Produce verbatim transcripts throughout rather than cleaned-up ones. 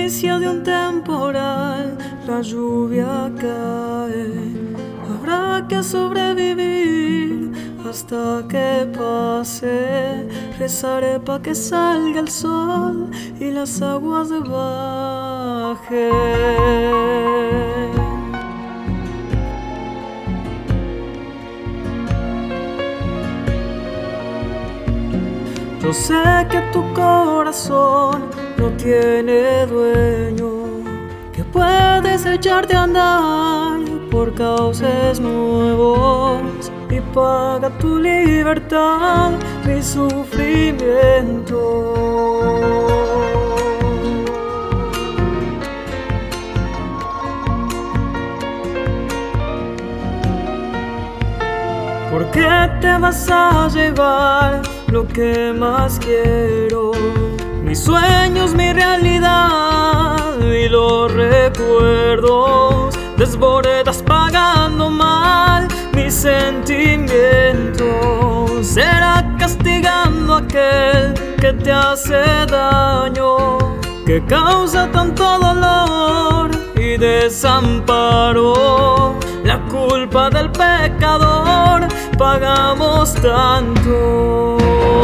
inicio de un temporal, la lluvia cae. Habrá que sobrevivir hasta que pase. Rezaré pa' que salga el sol y las aguas bajen. Yo sé que tu corazón no tiene dueño, que puedes echarte a andar por cauces nuevos y paga tu libertad mi sufrimiento. ¿Por qué te vas a llevar lo que más quiero? Mis sueños, mi realidad y los recuerdos. Desbordas pagando mal mis sentimientos. Será castigando a aquel que te hace daño, que causa tanto dolor y desamparo. La culpa del pecador pagamos tanto.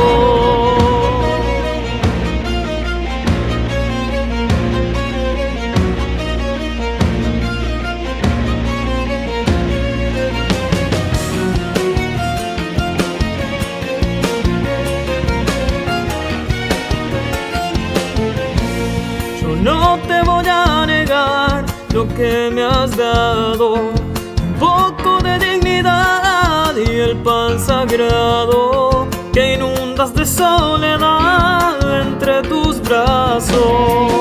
Yo no te voy a negar lo que me has dado, un poco de dignidad y el pan sagrado que inundas de soledad entre tus brazos.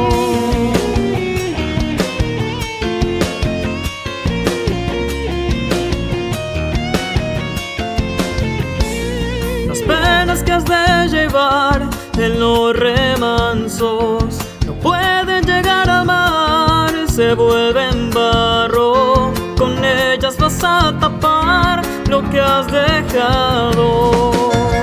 Las penas que has de llevar en los remansos no pueden llegar al mar, se vuelven barro. Con ellas vas a tapar lo que has dejado.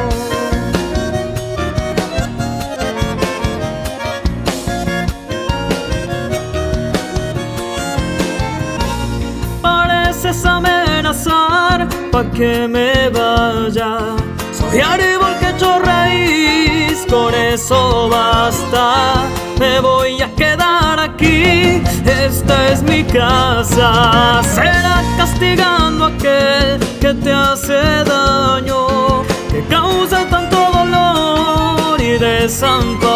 Pareces amenazar pa' que me vaya. Soy árbol que echó raíz, con eso basta. Me voy a quedar aquí, esta es mi casa. Será castigando a aquel que te hace daño, que causa tanto dolor y desamparo.